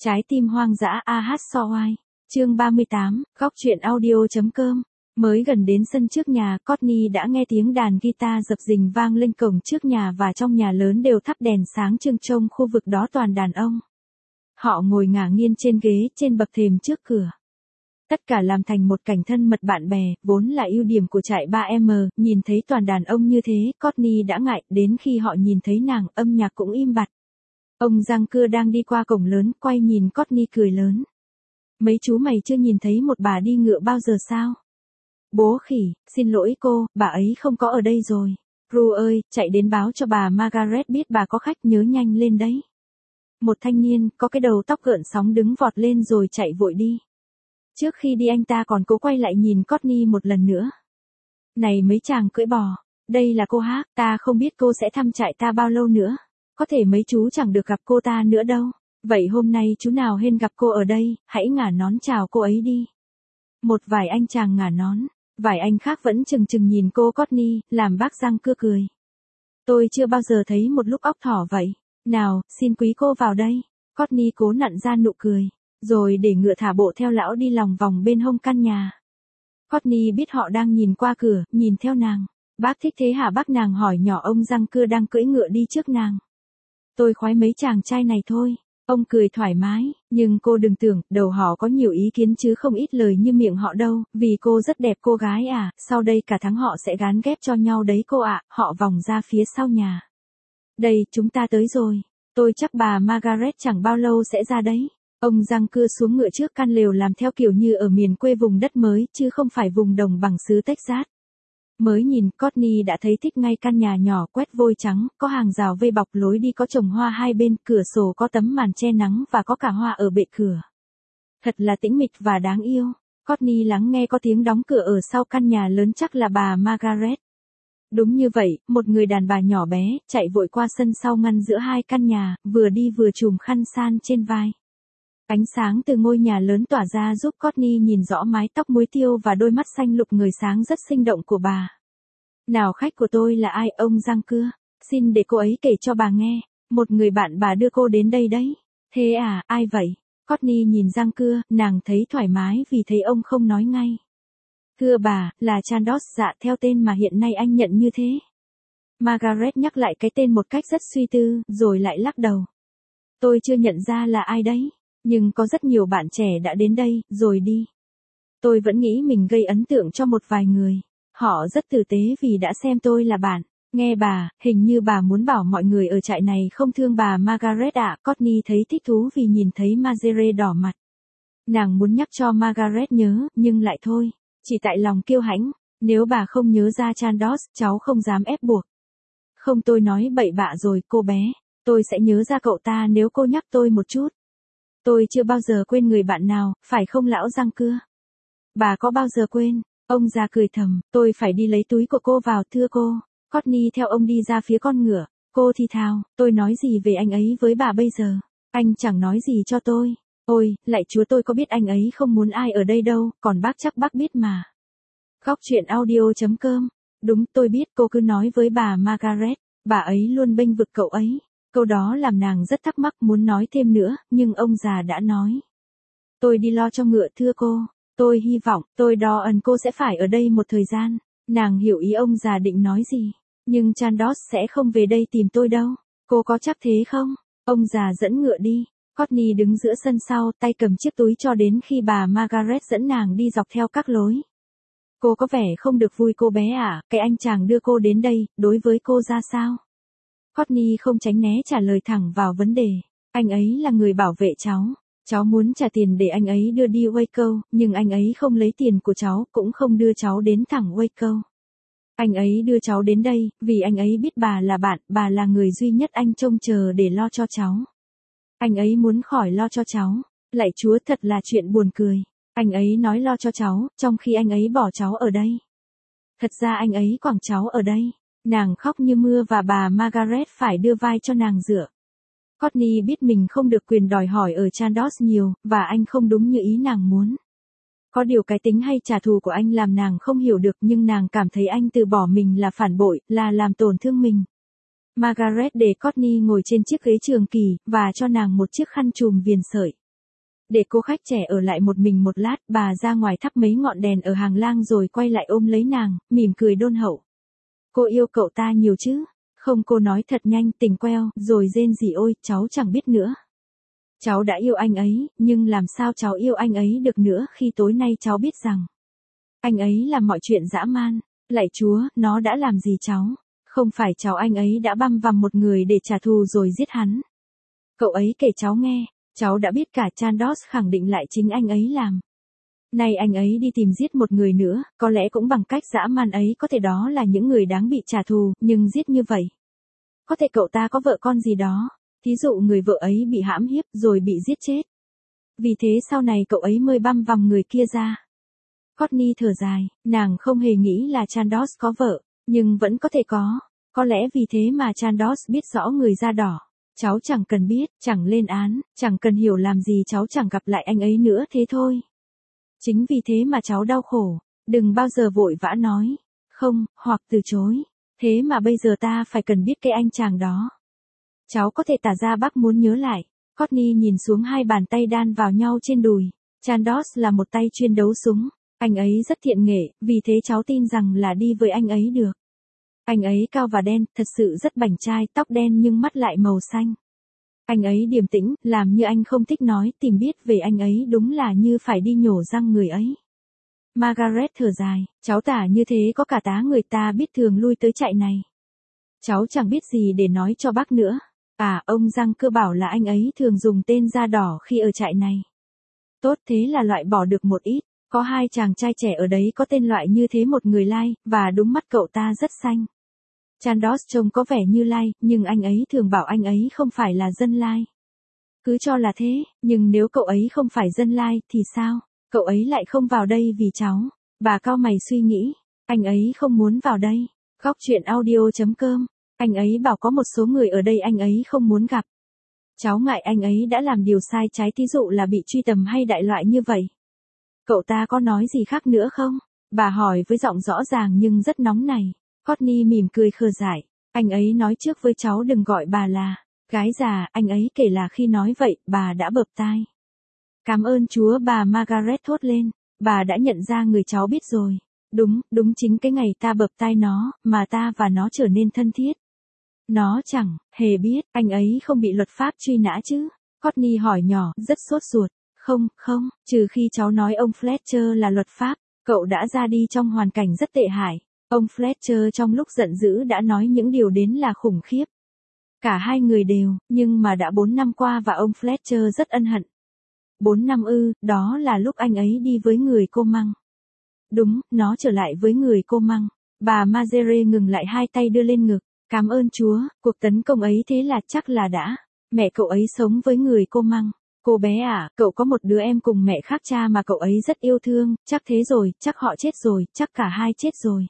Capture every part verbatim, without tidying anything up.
Trái tim hoang dã a hát so oai. Chương ba mươi tám, góc truyện audio.com. Mới gần đến sân trước nhà, Courtney đã nghe tiếng đàn guitar dập dình vang lên cổng trước nhà và trong nhà lớn đều thắp đèn sáng trưng trông khu vực đó toàn đàn ông. Họ ngồi ngả nghiêng trên ghế trên bậc thềm trước cửa. Tất cả làm thành một cảnh thân mật bạn bè, vốn là ưu điểm của trại ba em, nhìn thấy toàn đàn ông như thế, Courtney đã ngại, đến khi họ nhìn thấy nàng, âm nhạc cũng im bặt. Ông Giang Cưa đang đi qua cổng lớn, quay nhìn Courtney cười lớn. Mấy chú mày chưa nhìn thấy một bà đi ngựa bao giờ sao? Bố khỉ, xin lỗi cô, bà ấy không có ở đây rồi. Ru ơi, chạy đến báo cho bà Margaret biết bà có khách, nhớ nhanh lên đấy. Một thanh niên, có cái đầu tóc gợn sóng đứng vọt lên rồi chạy vội đi. Trước khi đi anh ta còn cố quay lại nhìn Courtney một lần nữa. Này mấy chàng cưỡi bò, đây là cô hát, ta không biết cô sẽ thăm trại ta bao lâu nữa. Có thể mấy chú chẳng được gặp cô ta nữa đâu. Vậy hôm nay chú nào hên gặp cô ở đây, hãy ngả nón chào cô ấy đi. Một vài anh chàng ngả nón, vài anh khác vẫn chừng chừng nhìn cô Courtney, làm bác Giang Cưa cười. Tôi chưa bao giờ thấy một lúc óc thỏ vậy. Nào, xin quý cô vào đây. Courtney cố nặn ra nụ cười, rồi để ngựa thả bộ theo lão đi lòng vòng bên hông căn nhà. Courtney biết họ đang nhìn qua cửa, nhìn theo nàng. Bác thích thế hả bác, nàng hỏi nhỏ ông Giang Cưa đang cưỡi ngựa đi trước nàng. Tôi khoái mấy chàng trai này thôi. Ông cười thoải mái, nhưng cô đừng tưởng, đầu họ có nhiều ý kiến chứ không ít lời như miệng họ đâu, vì cô rất đẹp cô gái à, sau đây cả tháng họ sẽ gán ghép cho nhau đấy cô ạ, họ vòng ra phía sau nhà. Đây, chúng ta tới rồi, tôi chắc bà Margaret chẳng bao lâu sẽ ra đấy. Ông Giang Cưa xuống ngựa trước căn lều làm theo kiểu như ở miền quê vùng đất mới, chứ không phải vùng đồng bằng xứ Texas. Mới nhìn, Courtney đã thấy thích ngay căn nhà nhỏ quét vôi trắng, có hàng rào vây bọc lối đi có trồng hoa hai bên, cửa sổ có tấm màn che nắng và có cả hoa ở bệ cửa. Thật là tĩnh mịch và đáng yêu. Courtney lắng nghe có tiếng đóng cửa ở sau căn nhà lớn, chắc là bà Margaret. Đúng như vậy, một người đàn bà nhỏ bé, chạy vội qua sân sau ngăn giữa hai căn nhà, vừa đi vừa chùm khăn san trên vai. Ánh sáng từ ngôi nhà lớn tỏa ra giúp Courtney nhìn rõ mái tóc muối tiêu và đôi mắt xanh lục người sáng rất sinh động của bà. Nào, khách của tôi là ai, ông Giang Cưa? Xin để cô ấy kể cho bà nghe. Một người bạn bà đưa cô đến đây đấy. Thế à, ai vậy? Courtney nhìn Giang Cưa, nàng thấy thoải mái vì thấy ông không nói ngay. Thưa bà, là Chandos, dạ theo tên mà hiện nay anh nhận như thế. Margaret nhắc lại cái tên một cách rất suy tư, rồi lại lắc đầu. Tôi chưa nhận ra là ai đấy. Nhưng có rất nhiều bạn trẻ đã đến đây, rồi đi. Tôi vẫn nghĩ mình gây ấn tượng cho một vài người. Họ rất tử tế vì đã xem tôi là bạn. Nghe bà, hình như bà muốn bảo mọi người ở trại này không thương bà Margaret ạ. À. Courtney thấy thích thú vì nhìn thấy Margaret đỏ mặt. Nàng muốn nhắc cho Margaret nhớ, nhưng lại thôi. Chỉ tại lòng kiêu hãnh. Nếu bà không nhớ ra Chandos, cháu không dám ép buộc. Không, tôi nói bậy bạ rồi, cô bé. Tôi sẽ nhớ ra cậu ta nếu cô nhắc tôi một chút. Tôi chưa bao giờ quên người bạn nào, phải không lão Giang Cưa? Bà có bao giờ quên? Ông già cười thầm, tôi phải đi lấy túi của cô vào, thưa cô. Courtney theo ông đi ra phía con ngựa. Cô thì thào, tôi nói gì về anh ấy với bà bây giờ? Anh chẳng nói gì cho tôi. Ôi, lạy Chúa, tôi có biết anh ấy không muốn ai ở đây đâu, còn bác chắc bác biết mà. Góc truyện audio.com. Đúng, tôi biết, cô cứ nói với bà Margaret, bà ấy luôn bênh vực cậu ấy. Câu đó làm nàng rất thắc mắc, muốn nói thêm nữa, nhưng ông già đã nói. Tôi đi lo cho ngựa, thưa cô. Tôi hy vọng, tôi đo ẩn cô sẽ phải ở đây một thời gian. Nàng hiểu ý ông già định nói gì. Nhưng Chandos sẽ không về đây tìm tôi đâu. Cô có chắc thế không? Ông già dẫn ngựa đi. Courtney đứng giữa sân sau, tay cầm chiếc túi cho đến khi bà Margaret dẫn nàng đi dọc theo các lối. Cô có vẻ không được vui cô bé à, cái anh chàng đưa cô đến đây, đối với cô ra sao? Courtney không tránh né trả lời thẳng vào vấn đề. Anh ấy là người bảo vệ cháu. Cháu muốn trả tiền để anh ấy đưa đi Waco, nhưng anh ấy không lấy tiền của cháu, cũng không đưa cháu đến thẳng Waco. Anh ấy đưa cháu đến đây, vì anh ấy biết bà là bạn, bà là người duy nhất anh trông chờ để lo cho cháu. Anh ấy muốn khỏi lo cho cháu. Lạy Chúa, thật là chuyện buồn cười. Anh ấy nói lo cho cháu, trong khi anh ấy bỏ cháu ở đây. Thật ra anh ấy quẳng cháu ở đây. Nàng khóc như mưa và bà Margaret phải đưa vai cho nàng dựa. Courtney biết mình không được quyền đòi hỏi ở Chandos nhiều, và anh không đúng như ý nàng muốn. Có điều cái tính hay trả thù của anh làm nàng không hiểu được, nhưng nàng cảm thấy anh từ bỏ mình là phản bội, là làm tổn thương mình. Margaret để Courtney ngồi trên chiếc ghế trường kỳ, và cho nàng một chiếc khăn trùm viền sợi. Để cô khách trẻ ở lại một mình một lát, bà ra ngoài thắp mấy ngọn đèn ở hàng lang rồi quay lại ôm lấy nàng, mỉm cười đôn hậu. Cô yêu cậu ta nhiều chứ? Không, cô nói thật nhanh, tình queo, rồi rên rỉ ôi, cháu chẳng biết nữa. Cháu đã yêu anh ấy, nhưng làm sao cháu yêu anh ấy được nữa khi tối nay cháu biết rằng anh ấy làm mọi chuyện dã man. Lạy Chúa, nó đã làm gì cháu? Không phải cháu anh ấy đã băm vằm một người để trả thù rồi giết hắn. Cậu ấy kể cháu nghe, cháu đã biết cả. Chandos khẳng định lại chính anh ấy làm. Nay anh ấy đi tìm giết một người nữa, có lẽ cũng bằng cách dã man ấy, có thể đó là những người đáng bị trả thù, nhưng giết như vậy. Có thể cậu ta có vợ con gì đó, thí dụ người vợ ấy bị hãm hiếp rồi bị giết chết. Vì thế sau này cậu ấy mới băm vằm người kia ra. Courtney thở dài, nàng không hề nghĩ là Chandos có vợ, nhưng vẫn có thể có. Có lẽ vì thế mà Chandos biết rõ người da đỏ. Cháu chẳng cần biết, chẳng lên án, chẳng cần hiểu làm gì, cháu chẳng gặp lại anh ấy nữa, thế thôi. Chính vì thế mà cháu đau khổ, đừng bao giờ vội vã nói, không, hoặc từ chối. Thế mà bây giờ ta phải cần biết cái anh chàng đó. Cháu có thể tả ra bác muốn nhớ lại. Courtney nhìn xuống hai bàn tay đan vào nhau trên đùi. Chandos là một tay chuyên đấu súng. Anh ấy rất thiện nghệ, vì thế cháu tin rằng là đi với anh ấy được. Anh ấy cao và đen, thật sự rất bảnh trai, tóc đen nhưng mắt lại màu xanh. Anh ấy điềm tĩnh, làm như anh không thích nói, tìm biết về anh ấy đúng là như phải đi nhổ răng người ấy. Margaret thở dài, cháu tả như thế có cả tá người ta biết thường lui tới trại này. Cháu chẳng biết gì để nói cho bác nữa. À, ông Giang cơ bảo là anh ấy thường dùng tên da đỏ khi ở trại này. Tốt, thế là loại bỏ được một ít. Có hai chàng trai trẻ ở đấy có tên loại như thế, một người Lai, và đúng mắt cậu ta rất xanh. Chandos trông có vẻ như Lai, nhưng anh ấy thường bảo anh ấy không phải là dân Lai. Cứ cho là thế, nhưng nếu cậu ấy không phải dân Lai thì sao? Cậu ấy lại không vào đây vì cháu. Bà cau mày suy nghĩ, anh ấy không muốn vào đây. Góc truyện audio chấm com, anh ấy bảo có một số người ở đây anh ấy không muốn gặp. Cháu ngại anh ấy đã làm điều sai trái, thí dụ là bị truy tầm hay đại loại như vậy. Cậu ta có nói gì khác nữa không? Bà hỏi với giọng rõ ràng nhưng rất nóng nảy. Courtney mỉm cười khờ dại. Anh ấy nói trước với cháu đừng gọi bà là gái già, anh ấy kể là khi nói vậy, bà đã bợp tai. Cảm ơn Chúa, bà Margaret thốt lên. Bà đã nhận ra người cháu biết rồi. Đúng, đúng chính cái ngày ta bợp tai nó, mà ta và nó trở nên thân thiết. Nó chẳng hề biết, anh ấy không bị luật pháp truy nã chứ? Courtney hỏi nhỏ, rất sốt ruột. Không, không, trừ khi cháu nói ông Fletcher là luật pháp, cậu đã ra đi trong hoàn cảnh rất tệ hại. Ông Fletcher trong lúc giận dữ đã nói những điều đến là khủng khiếp. Cả hai người đều, nhưng mà đã bốn năm qua và ông Fletcher rất ân hận. Bốn năm ư, đó là lúc anh ấy đi với người cô Măng. Đúng, nó trở lại với người cô Măng. Bà Margaret ngừng lại, hai tay đưa lên ngực. Cảm ơn Chúa, cuộc tấn công ấy thế là chắc là đã. Mẹ cậu ấy sống với người cô Măng. Cô bé à, cậu có một đứa em cùng mẹ khác cha mà cậu ấy rất yêu thương, chắc thế rồi, chắc họ chết rồi, chắc cả hai chết rồi.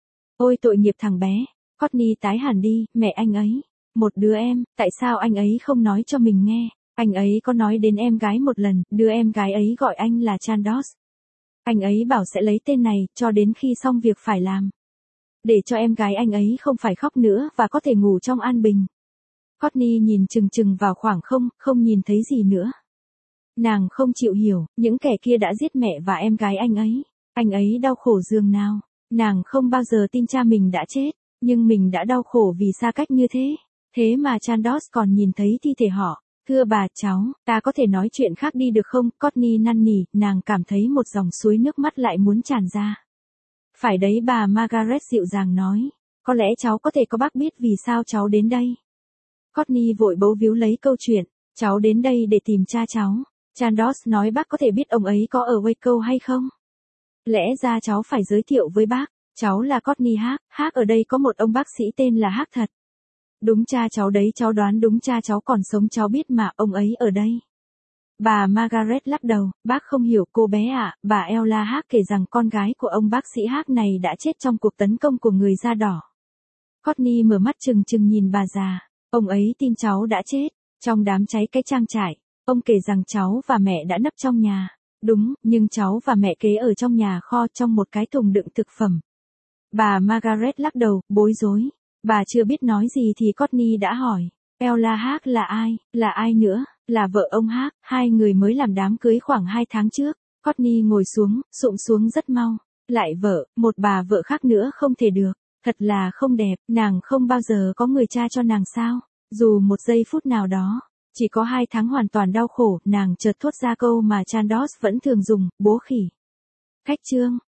Ôi tội nghiệp thằng bé. Courtney tái hẳn đi, mẹ anh ấy. Một đứa em, tại sao anh ấy không nói cho mình nghe? Anh ấy có nói đến em gái một lần, đứa em gái ấy gọi anh là Chandos. Anh ấy bảo sẽ lấy tên này, cho đến khi xong việc phải làm. Để cho em gái anh ấy không phải khóc nữa và có thể ngủ trong an bình. Courtney nhìn chừng chừng vào khoảng không, không nhìn thấy gì nữa. Nàng không chịu hiểu, những kẻ kia đã giết mẹ và em gái anh ấy. Anh ấy đau khổ dường nào. Nàng không bao giờ tin cha mình đã chết, nhưng mình đã đau khổ vì xa cách như thế. Thế mà Chandos còn nhìn thấy thi thể họ. Thưa bà, cháu, ta có thể nói chuyện khác đi được không? Courtney năn nỉ, nàng cảm thấy một dòng suối nước mắt lại muốn tràn ra. Phải đấy, bà Margaret dịu dàng nói. Có lẽ cháu có thể có bác biết vì sao cháu đến đây. Courtney vội bấu víu lấy câu chuyện. Cháu đến đây để tìm cha cháu. Chandos nói bác có thể biết ông ấy có ở Waco hay không? Lẽ ra cháu phải giới thiệu với bác. Cháu là Courtney Hack. Hack ở đây có một ông bác sĩ tên là Hack thật. Đúng cha cháu đấy, cháu đoán đúng, cha cháu còn sống, cháu biết mà, ông ấy ở đây. Bà Margaret lắc đầu, bác không hiểu cô bé ạ. À. Bà Ella Hack kể rằng con gái của ông bác sĩ Hack này đã chết trong cuộc tấn công của người da đỏ. Courtney mở mắt trừng trừng nhìn bà già. Ông ấy tin cháu đã chết trong đám cháy cái trang trại. Ông kể rằng cháu và mẹ đã nấp trong nhà. Đúng, nhưng cháu và mẹ kế ở trong nhà kho trong một cái thùng đựng thực phẩm. Bà Margaret lắc đầu, bối rối. Bà chưa biết nói gì thì Courtney đã hỏi. Ella Hack là ai, là ai nữa? là vợ ông Hác, hai người mới làm đám cưới khoảng hai tháng trước. Courtney ngồi xuống, sụm xuống rất mau. Lại vợ, một bà vợ khác nữa không thể được. Thật là không đẹp, nàng không bao giờ có người cha cho nàng sao? Dù một giây phút nào đó, chỉ có hai tháng hoàn toàn đau khổ, nàng chợt thốt ra câu mà Chandos vẫn thường dùng, bố khỉ. Khách trương,